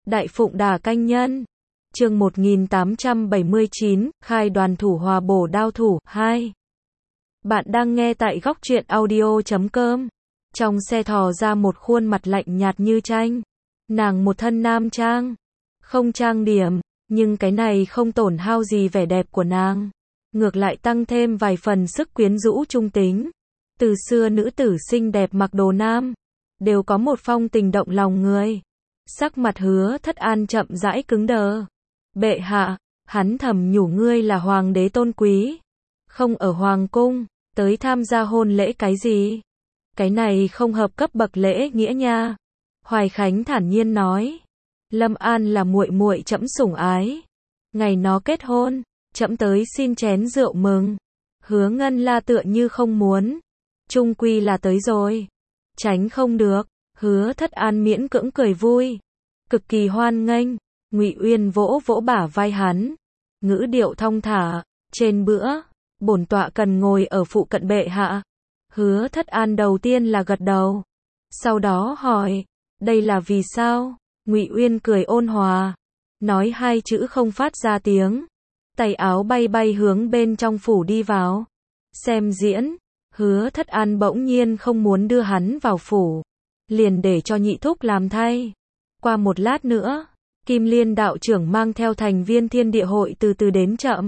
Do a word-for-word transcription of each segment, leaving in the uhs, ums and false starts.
Đại Phụng Đả Canh Nhân. Chương một nghìn tám trăm bảy mươi chín, khai đoàn thủ hòa bổ đao thủ, hai. Bạn đang nghe tại góc truyện audio chấm com. Trong xe thò ra một khuôn mặt lạnh nhạt như tranh. Nàng một thân nam trang. Không trang điểm, nhưng cái này không tổn hao gì vẻ đẹp của nàng. Ngược lại tăng thêm vài phần sức quyến rũ trung tính. Từ xưa nữ tử xinh đẹp mặc đồ nam, đều có một phong tình động lòng người. Sắc mặt Hứa Thất An chậm rãi cứng đờ. Bệ hạ, hắn thầm nhủ ngươi là hoàng đế tôn quý. Không ở hoàng cung, tới tham gia hôn lễ cái gì? Cái này không hợp cấp bậc lễ nghĩa nha. Hoài Khánh thản nhiên nói. Lâm An là muội muội trẫm sủng ái. Ngày nó kết hôn, trẫm tới xin chén rượu mừng. Hứa Ngân La tựa như không muốn. Chung quy là tới rồi. Tránh không được. Hứa Thất An miễn cưỡng cười vui. Cực kỳ hoan nghênh. Ngụy Uyên vỗ vỗ bả vai hắn. Ngữ điệu thong thả. Trên bữa, bổn tọa cần ngồi ở phụ cận bệ hạ. Hứa Thất An đầu tiên là gật đầu. Sau đó hỏi. Đây là vì sao? Ngụy Uyên cười ôn hòa. Nói hai chữ không phát ra tiếng. Tay áo bay bay hướng bên trong phủ đi vào. Xem diễn. Hứa Thất An bỗng nhiên không muốn đưa hắn vào phủ. Liền để cho nhị thúc làm thay. Qua một lát nữa, Kim Liên đạo trưởng mang theo thành viên Thiên Địa hội từ từ đến chậm.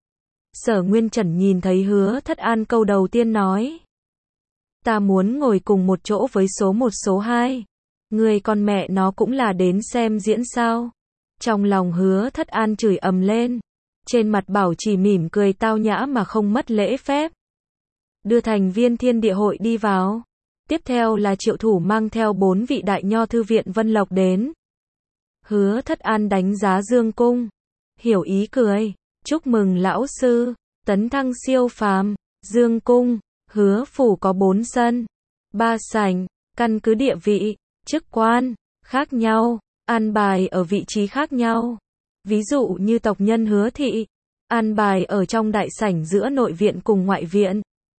Sở Nguyên Trần nhìn thấy Hứa Thất An câu đầu tiên nói. Ta muốn ngồi cùng một chỗ với số một số hai. Người con mẹ nó cũng là đến xem diễn sao. Trong lòng Hứa Thất An chửi ầm lên. Trên mặt bảo chỉ mỉm cười tao nhã mà không mất lễ phép. Đưa thành viên Thiên Địa hội đi vào. Tiếp theo là Triệu Thủ mang theo bốn vị đại nho thư viện Vân Lộc đến. Hứa Thất An đánh giá Dương Cung. Hiểu ý cười. Chúc mừng lão sư. Tấn thăng siêu phàm. Dương Cung. Hứa phủ có bốn sân. Ba sảnh. Căn cứ địa vị, chức quan, khác nhau. An bài ở vị trí khác nhau. Ví dụ như tộc nhân Hứa thị. An bài ở trong đại sảnh giữa nội viện cùng ngoại viện.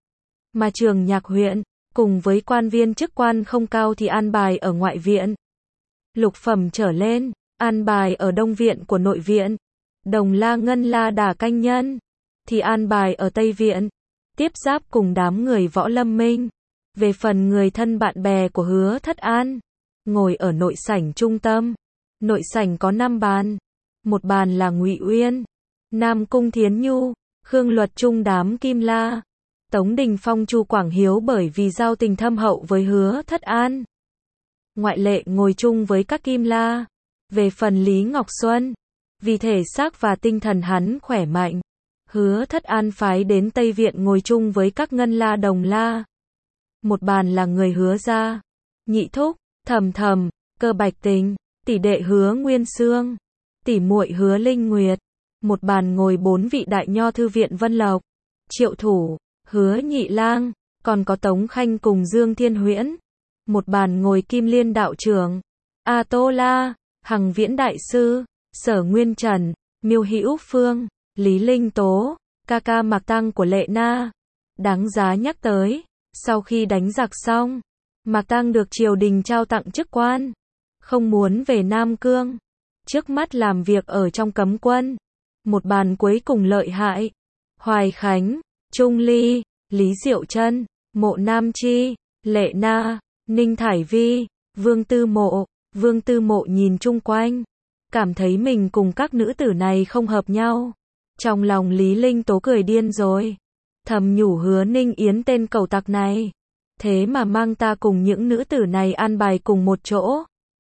Mà Trường Nhạc huyện, cùng với quan viên chức quan không cao thì an bài ở ngoại viện. Lục phẩm trở lên, an bài ở đông viện của nội viện. Đồng La Ngân La Đả Canh Nhân, thì an bài ở tây viện. Tiếp giáp cùng đám người Võ Lâm Minh. Về phần người thân bạn bè của Hứa Thất An, ngồi ở nội sảnh trung tâm. Nội sảnh có năm bàn. Một bàn là Ngụy Uyên, Nam Cung Thiến Nhu, Khương Luật Trung đám Kim La. Tống Đình Phong Chu Quảng Hiếu bởi vì giao tình thâm hậu với Hứa Thất An. Ngoại lệ ngồi chung với các Kim La. Về phần Lý Ngọc Xuân, vì thể xác và tinh thần hắn khỏe mạnh. Hứa Thất An phái đến Tây Viện ngồi chung với các Ngân La Đồng La. Một bàn là người Hứa gia. Nhị thúc, Thầm Thầm, Cơ Bạch Tình, tỷ đệ Hứa Nguyên Sương, tỷ muội Hứa Linh Nguyệt. Một bàn ngồi bốn vị đại nho thư viện Vân Lộc. Triệu Thủ, Hứa Nhị Lang, còn có Tống Khanh cùng Dương Thiên Huyễn. Một bàn ngồi Kim Liên đạo trưởng, A Tô La, Hằng Viễn đại sư, Sở Nguyên Trần, Miêu Hữu Phương, Lý Linh Tố, ca ca Mạc Tăng của Lệ Na. Đáng giá nhắc tới, sau khi đánh giặc xong, Mạc Tăng được triều đình trao tặng chức quan, không muốn về Nam Cương, trước mắt làm việc ở trong cấm quân. Một bàn cuối cùng lợi hại, Hoài Khánh, Trung Ly, Lý Diệu Trân, Mộ Nam Chi, Lệ Na, Ninh Thải Vi, Vương Tư Mộ. Vương Tư Mộ nhìn chung quanh, cảm thấy mình cùng các nữ tử này không hợp nhau. Trong lòng Lý Linh Tố cười điên rồi. Thầm nhủ Hứa Ninh Yến tên cẩu tặc này. Thế mà mang ta cùng những nữ tử này an bài cùng một chỗ.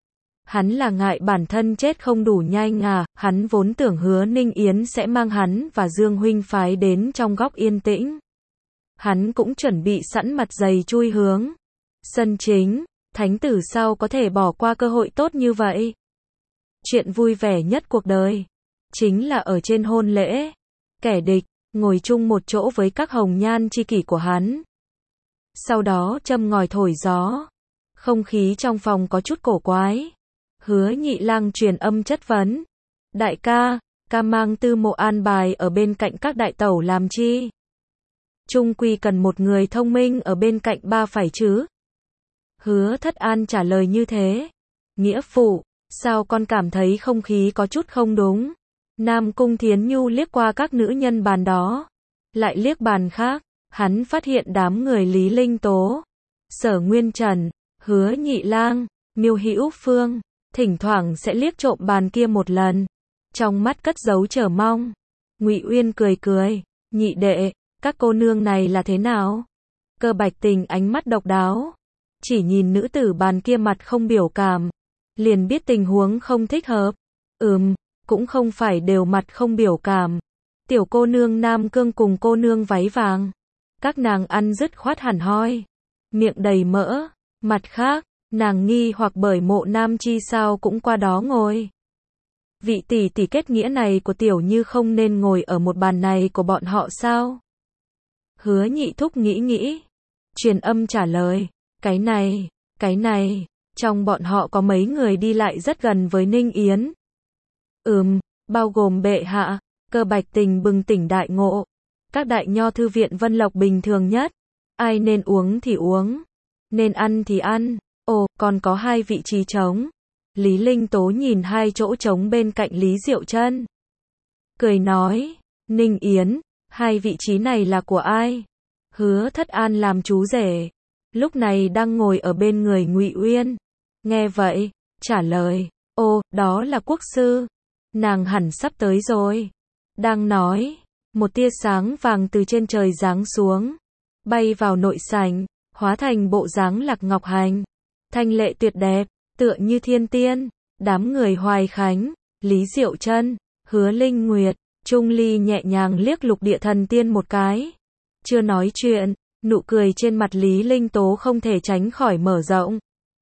Hắn là ngại bản thân chết không đủ nhanh à, hắn vốn tưởng Hứa Ninh Yến sẽ mang hắn và Dương huynh phái đến trong góc yên tĩnh. Hắn cũng chuẩn bị sẵn mặt dày chui hướng sân chính, thánh tử sao có thể bỏ qua cơ hội tốt như vậy. Chuyện vui vẻ nhất cuộc đời, chính là ở trên hôn lễ, kẻ địch, ngồi chung một chỗ với các hồng nhan chi kỷ của hắn. Sau đó châm ngòi thổi gió, không khí trong phòng có chút cổ quái. Hứa Nhị Lang truyền âm chất vấn. Đại ca, ca mang Tư Mộ an bài ở bên cạnh các đại tẩu làm chi? Chung quy cần một người thông minh ở bên cạnh ba phải chứ? Hứa Thất An trả lời như thế. Nghĩa phụ, Sao con cảm thấy không khí có chút không đúng? Nam Cung Thiến Nhu liếc qua các nữ nhân bàn đó, lại liếc bàn khác, hắn phát hiện đám người Lý Linh Tố, Sở Nguyên Trần, Hứa Nhị Lang, Miêu Hữu Phương, thỉnh thoảng sẽ liếc trộm bàn kia một lần, trong mắt cất giấu chờ mong. Ngụy Uyên cười cười, nhị đệ, các cô nương này là thế nào? Cơ Bạch Tình ánh mắt độc đáo, chỉ nhìn nữ tử bàn kia mặt không biểu cảm, liền biết tình huống không thích hợp. Ừm, cũng không phải đều mặt không biểu cảm. Tiểu cô nương Nam Cương cùng cô nương váy vàng, các nàng ăn dứt khoát hẳn hoi, miệng đầy mỡ. Mặt khác, nàng nghi hoặc bởi Mộ Nam Chi sao cũng qua đó ngồi. Vị tỷ tỷ kết nghĩa này của Tiểu Như không nên ngồi ở một bàn này của bọn họ sao? Hứa Nhị Thúc nghĩ nghĩ, truyền âm trả lời, cái này, cái này, trong bọn họ có mấy người đi lại rất gần với Ninh Yến. Ừm, bao gồm bệ hạ. Cơ Bạch Tình bừng tỉnh đại ngộ. Các đại nho thư viện Vân Lộc bình thường nhất, ai nên uống thì uống, nên ăn thì ăn. Ồ, còn có hai vị trí trống. Lý Linh Tố nhìn hai chỗ trống bên cạnh Lý Diệu Trân, cười nói, Ninh Yến, hai vị trí này là của ai? Hứa Thất An làm chú rể, lúc này đang ngồi ở bên người Ngụy Uyên. Nghe vậy, trả lời, ô, đó là quốc sư. Nàng hẳn sắp tới rồi. Đang nói, một tia sáng vàng từ trên trời giáng xuống, bay vào nội sảnh, hóa thành bộ dáng Lạc Ngọc Hành, thanh lệ tuyệt đẹp, tựa như thiên tiên. Đám người Hoài Khánh, Lý Diệu Trân, Hứa Linh Nguyệt, Trung Ly nhẹ nhàng liếc Lục Địa Thần Tiên một cái. Chưa nói chuyện, nụ cười trên mặt Lý Linh Tố không thể tránh khỏi mở rộng.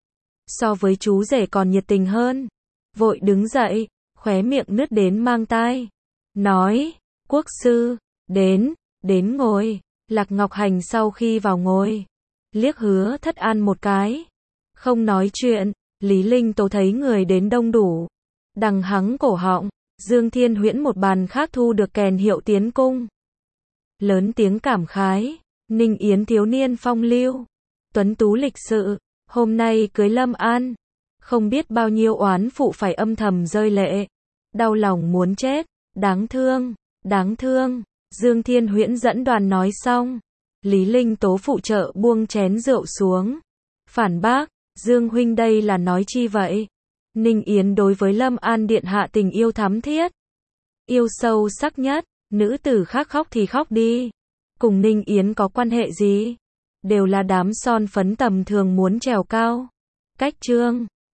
So với chú rể còn nhiệt tình hơn. Vội đứng dậy, khóe miệng nứt đến mang tai, nói, quốc sư, đến, đến ngồi. Lạc Ngọc Hành sau khi vào ngồi, liếc Hứa Thất An một cái, không nói chuyện. Lý Linh Tố thấy người đến đông đủ, đằng hắng cổ họng. Dương Thiên Huyễn một bàn khác thu được kèn hiệu tiến cung, lớn tiếng cảm khái, Ninh Yến thiếu niên phong lưu, tuấn tú lịch sự, hôm nay cưới Lâm An, không biết bao nhiêu oán phụ phải âm thầm rơi lệ, đau lòng muốn chết, đáng thương, đáng thương. Dương Thiên Huyễn dẫn đoàn nói xong, Lý Linh Tố phụ trợ buông chén rượu xuống, phản bác, Dương huynh đây là nói chi vậy? Ninh Yến đối với Lâm An điện hạ tình yêu thắm thiết, yêu sâu sắc nhất, nữ tử khác khóc thì khóc đi, cùng Ninh Yến có quan hệ gì? Đều là đám son phấn tầm thường muốn trèo cao. Cách chương